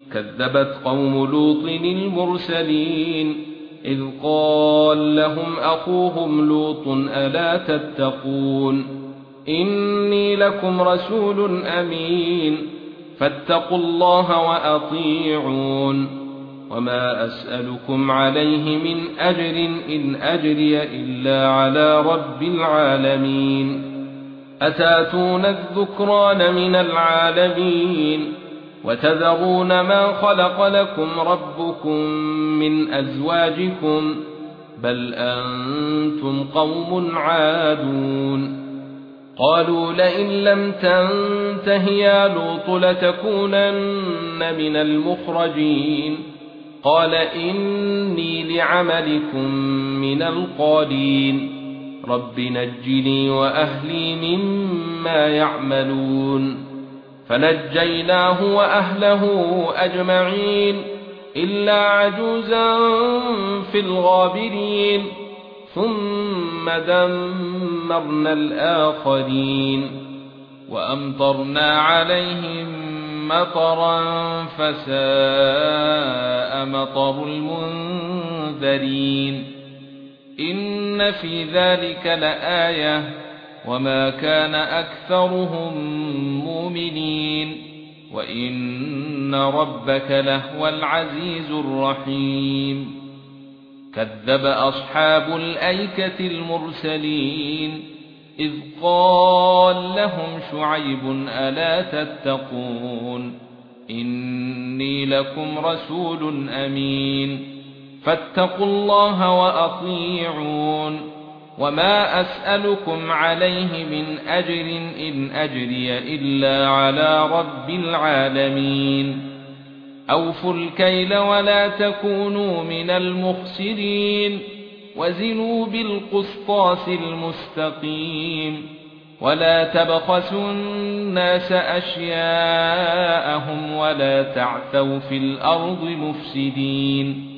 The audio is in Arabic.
كذبت قوم لوط المرسلين إذ قال لهم أخوهم لوط ألا تتقون إني لكم رسول أمين فاتقوا الله وأطيعون وما أسألكم عليه من أجر إن أجري إلا على رب العالمين أتاتون الذكران من العالمين وتذرون ما خلق لكم ربكم من أزواجكم بل أنتم قوم عادون قالوا لئن لم تنته يا لوط لتكونن من المخرجين قال إني لعملكم من القالين رب نجني وأهلي مما يعملون فنجيناه وأهله أجمعين إلا عجوزا في الغابرين ثم دمرنا الآخرين وأمطرنا عليهم مطرا فساء مطر المنذرين إن في ذلك لآية وما كان أكثرهم مؤمنين وإن ربك لهو العزيز الرحيم كذب أصحاب الأيكة المرسلين إذ قال لهم شعيب ألا تتقون إني لكم رسول أمين فاتقوا الله وأطيعون وما أسألكم عليه من أجر إن أجري إلا على رب العالمين أوفوا الكيل ولا تكونوا من المخسرين وزنوا بالقسطاس المستقيم ولا تبخسوا الناس أشياءهم ولا تعثوا في الأرض مفسدين